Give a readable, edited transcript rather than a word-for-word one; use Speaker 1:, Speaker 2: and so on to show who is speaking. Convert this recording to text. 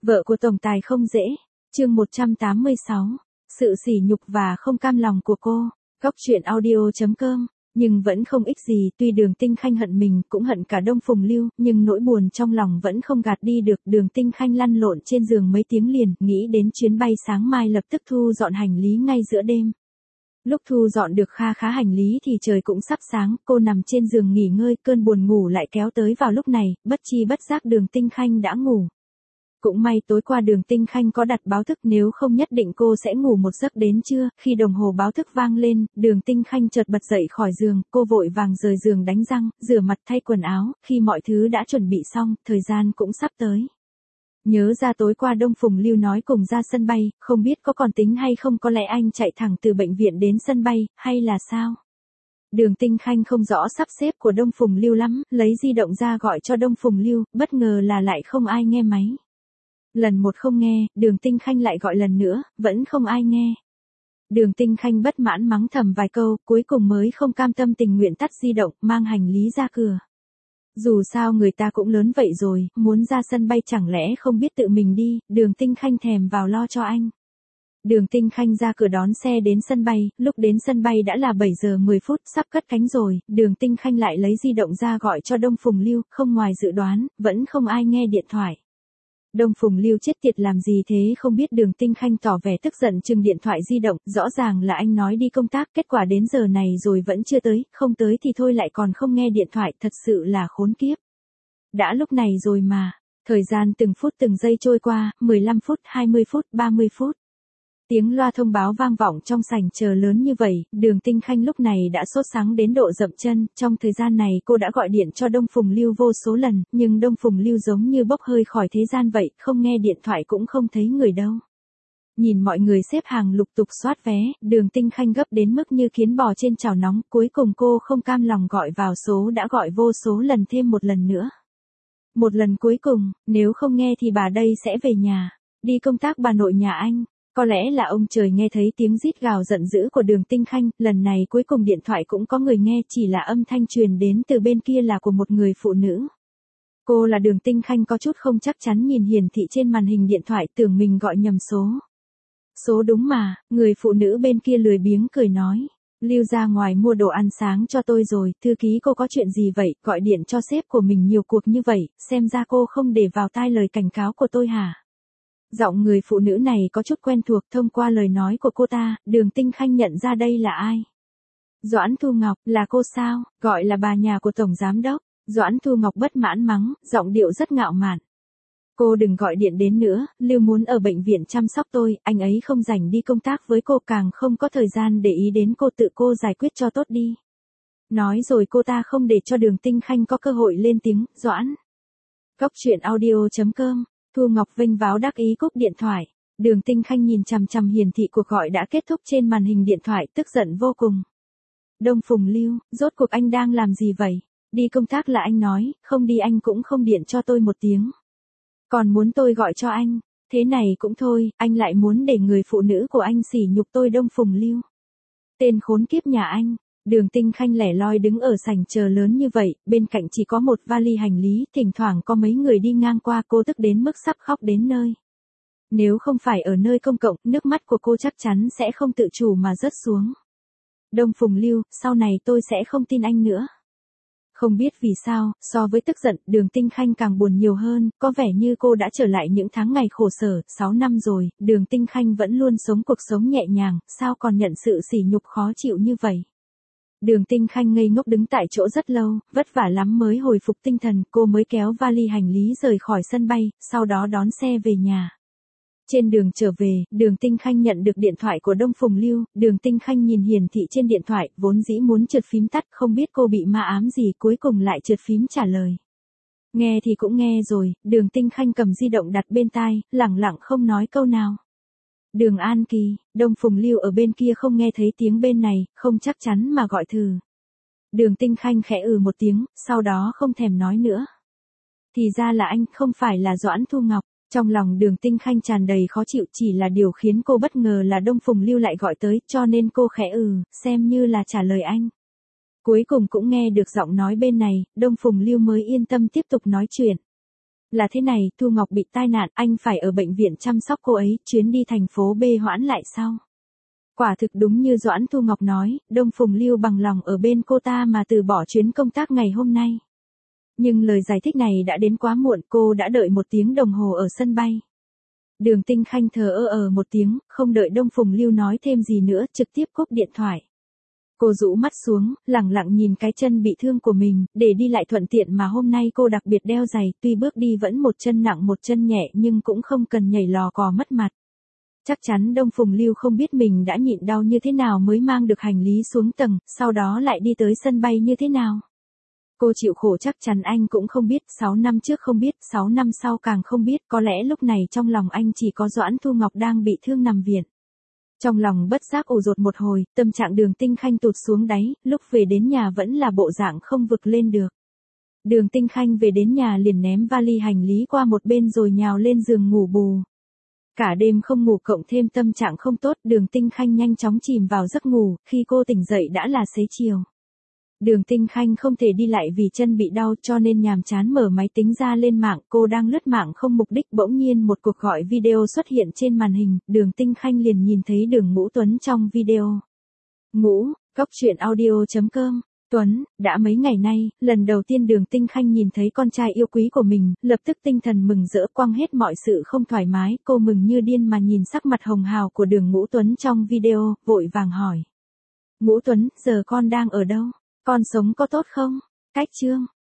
Speaker 1: Vợ của tổng tài không dễ. Chương 186. Sự sỉ nhục và không cam lòng của cô. Góc truyện audio.com. Nhưng vẫn không ích gì, tuy Đường Tinh Khanh hận mình, cũng hận cả Đông Phùng Lưu, nhưng nỗi buồn trong lòng vẫn không gạt đi được. Đường Tinh Khanh lăn lộn trên giường mấy tiếng liền, nghĩ đến chuyến bay sáng mai lập tức thu dọn hành lý ngay giữa đêm. Lúc thu dọn được kha khá hành lý thì trời cũng sắp sáng, cô nằm trên giường nghỉ ngơi, cơn buồn ngủ lại kéo tới vào lúc này, bất chi bất giác Đường Tinh Khanh đã ngủ. Cũng may tối qua Đường Tinh Khanh có đặt báo thức, nếu không nhất định cô sẽ ngủ một giấc đến trưa. Khi đồng hồ báo thức vang lên, Đường Tinh Khanh chợt bật dậy khỏi giường, cô vội vàng rời giường đánh răng, rửa mặt thay quần áo, khi mọi thứ đã chuẩn bị xong, thời gian cũng sắp tới. Nhớ ra tối qua Đông Phùng Lưu nói cùng ra sân bay, không biết có còn tính hay không, có lẽ anh chạy thẳng từ bệnh viện đến sân bay, hay là sao? Đường Tinh Khanh không rõ sắp xếp của Đông Phùng Lưu lắm, lấy di động ra gọi cho Đông Phùng Lưu, bất ngờ là lại không ai nghe máy. Lần một không nghe, Đường Tinh Khanh lại gọi lần nữa, vẫn không ai nghe. Đường Tinh Khanh bất mãn mắng thầm vài câu, cuối cùng mới không cam tâm tình nguyện tắt di động, mang hành lý ra cửa. Dù sao người ta cũng lớn vậy rồi, muốn ra sân bay chẳng lẽ không biết tự mình đi, Đường Tinh Khanh thèm vào lo cho anh. Đường Tinh Khanh ra cửa đón xe đến sân bay, lúc đến sân bay đã là 7 giờ 10 phút, sắp cất cánh rồi, Đường Tinh Khanh lại lấy di động ra gọi cho Đông Phùng Lưu, không ngoài dự đoán, vẫn không ai nghe điện thoại. Đông Phùng Lưu chết tiệt làm gì thế không biết, Đường Tinh Khanh tỏ vẻ tức giận trừng điện thoại di động, rõ ràng là anh nói đi công tác, kết quả đến giờ này rồi vẫn chưa tới, không tới thì thôi lại còn không nghe điện thoại, thật sự là khốn kiếp. Đã lúc này rồi mà, thời gian từng phút từng giây trôi qua, 15 phút, 20 phút, 30 phút. Tiếng loa thông báo vang vọng trong sảnh chờ lớn như vậy, Đường Tinh Khanh lúc này đã sốt sắng đến độ dậm chân, trong thời gian này cô đã gọi điện cho Đông Phùng Lưu vô số lần, nhưng Đông Phùng Lưu giống như bốc hơi khỏi thế gian vậy, không nghe điện thoại cũng không thấy người đâu. Nhìn mọi người xếp hàng lục tục soát vé, Đường Tinh Khanh gấp đến mức như kiến bò trên chảo nóng, cuối cùng cô không cam lòng gọi vào số đã gọi vô số lần thêm một lần nữa. Một lần cuối cùng, nếu không nghe thì bà đây sẽ về nhà, đi công tác bà nội nhà anh. Có lẽ là ông trời nghe thấy tiếng rít gào giận dữ của Đường Tinh Khanh, lần này cuối cùng điện thoại cũng có người nghe, chỉ là âm thanh truyền đến từ bên kia là của một người phụ nữ. Cô là Đường Tinh Khanh có chút không chắc chắn nhìn hiển thị trên màn hình điện thoại, tưởng mình gọi nhầm số. Số đúng mà, người phụ nữ bên kia lười biếng cười nói. Lưu ra ngoài mua đồ ăn sáng cho tôi rồi, thư ký cô có chuyện gì vậy, gọi điện cho sếp của mình nhiều cuộc như vậy, xem ra cô không để vào tai lời cảnh cáo của tôi hả? Giọng người phụ nữ này có chút quen thuộc, thông qua lời nói của cô ta, Đường Tinh Khanh nhận ra đây là ai. Doãn Thu Ngọc, là cô sao, gọi là bà nhà của Tổng Giám Đốc. Doãn Thu Ngọc bất mãn mắng, giọng điệu rất ngạo mạn. Cô đừng gọi điện đến nữa, Lưu muốn ở bệnh viện chăm sóc tôi, anh ấy không rảnh đi công tác với cô, càng không có thời gian để ý đến cô, tự cô giải quyết cho tốt đi. Nói rồi cô ta không để cho Đường Tinh Khanh có cơ hội lên tiếng, Doãn. Góc truyện audio.com. Thu Ngọc vênh váo đắc ý cúp điện thoại. Đường Tinh Khanh nhìn chằm chằm hiển thị cuộc gọi đã kết thúc trên màn hình điện thoại, tức giận vô cùng. Đông Phùng Lưu, rốt cuộc anh đang làm gì vậy? Đi công tác là anh nói, không đi anh cũng không điện cho tôi một tiếng. Còn muốn tôi gọi cho anh, thế này cũng thôi, anh lại muốn để người phụ nữ của anh sỉ nhục tôi. Đông Phùng Lưu. Tên khốn kiếp nhà anh. Đường Tinh Khanh lẻ loi đứng ở sảnh chờ lớn như vậy, bên cạnh chỉ có một vali hành lý, thỉnh thoảng có mấy người đi ngang qua, cô tức đến mức sắp khóc đến nơi. Nếu không phải ở nơi công cộng, nước mắt của cô chắc chắn sẽ không tự chủ mà rớt xuống. Đông Phùng Lưu, sau này tôi sẽ không tin anh nữa. Không biết vì sao, so với tức giận, Đường Tinh Khanh càng buồn nhiều hơn, có vẻ như cô đã trở lại những tháng ngày khổ sở, 6 năm rồi, Đường Tinh Khanh vẫn luôn sống cuộc sống nhẹ nhàng, sao còn nhận sự sỉ nhục khó chịu như vậy. Đường Tinh Khanh ngây ngốc đứng tại chỗ rất lâu, vất vả lắm mới hồi phục tinh thần, cô mới kéo vali hành lý rời khỏi sân bay, sau đó đón xe về nhà. Trên đường trở về, Đường Tinh Khanh nhận được điện thoại của Đông Phùng Lưu, Đường Tinh Khanh nhìn hiển thị trên điện thoại, vốn dĩ muốn trượt phím tắt, không biết cô bị ma ám gì, cuối cùng lại trượt phím trả lời. Nghe thì cũng nghe rồi, Đường Tinh Khanh cầm di động đặt bên tai, lẳng lặng không nói câu nào. Đường An Kỳ, Đông Phùng Lưu ở bên kia không nghe thấy tiếng bên này, không chắc chắn mà gọi thử. Đường Tinh Khanh khẽ một tiếng, sau đó không thèm nói nữa. Thì ra là anh, không phải là Doãn Thu Ngọc. Trong lòng Đường Tinh Khanh tràn đầy khó chịu, chỉ là điều khiến cô bất ngờ là Đông Phùng Lưu lại gọi tới, cho nên cô khẽ xem như là trả lời anh. Cuối cùng cũng nghe được giọng nói bên này, Đông Phùng Lưu mới yên tâm tiếp tục nói chuyện. Là thế này, Thu Ngọc bị tai nạn, anh phải ở bệnh viện chăm sóc cô ấy, chuyến đi thành phố B hoãn lại sau. Quả thực đúng như Doãn Thu Ngọc nói, Đông Phùng Lưu bằng lòng ở bên cô ta mà từ bỏ chuyến công tác ngày hôm nay. Nhưng lời giải thích này đã đến quá muộn, cô đã đợi 1 tiếng đồng hồ ở sân bay. Đường Tinh Khanh thờ ơ một tiếng, không đợi Đông Phùng Lưu nói thêm gì nữa, trực tiếp cúp điện thoại. Cô rũ mắt xuống, lẳng lặng nhìn cái chân bị thương của mình, để đi lại thuận tiện mà hôm nay cô đặc biệt đeo giày, tuy bước đi vẫn một chân nặng một chân nhẹ nhưng cũng không cần nhảy lò cò mất mặt. Chắc chắn Đông Phùng Lưu không biết mình đã nhịn đau như thế nào mới mang được hành lý xuống tầng, sau đó lại đi tới sân bay như thế nào. Cô chịu khổ chắc chắn anh cũng không biết, 6 năm trước không biết, 6 năm sau càng không biết, có lẽ lúc này trong lòng anh chỉ có Doãn Thu Ngọc đang bị thương nằm viện. Trong lòng bất giác ù dột một hồi, tâm trạng Đường Tinh Khanh tụt xuống đáy, lúc về đến nhà vẫn là bộ dạng không vực lên được. Đường Tinh Khanh về đến nhà liền ném vali hành lý qua một bên rồi nhào lên giường ngủ bù. Cả đêm không ngủ cộng thêm tâm trạng không tốt, Đường Tinh Khanh nhanh chóng chìm vào giấc ngủ, khi cô tỉnh dậy đã là xế chiều. Đường Tinh Khanh không thể đi lại vì chân bị đau cho nên nhàm chán mở máy tính ra lên mạng, cô đang lướt mạng không mục đích bỗng nhiên một cuộc gọi video xuất hiện trên màn hình, Đường Tinh Khanh liền nhìn thấy Đường Ngũ Tuấn trong video. Ngũ, coctruyện.audio.com, Tuấn, đã mấy ngày nay, lần đầu tiên Đường Tinh Khanh nhìn thấy con trai yêu quý của mình, lập tức tinh thần mừng rỡ quăng hết mọi sự không thoải mái, cô mừng như điên mà nhìn sắc mặt hồng hào của Đường Ngũ Tuấn trong video, vội vàng hỏi. Ngũ Tuấn, giờ con đang ở đâu? Con sống có tốt không? Cách chương.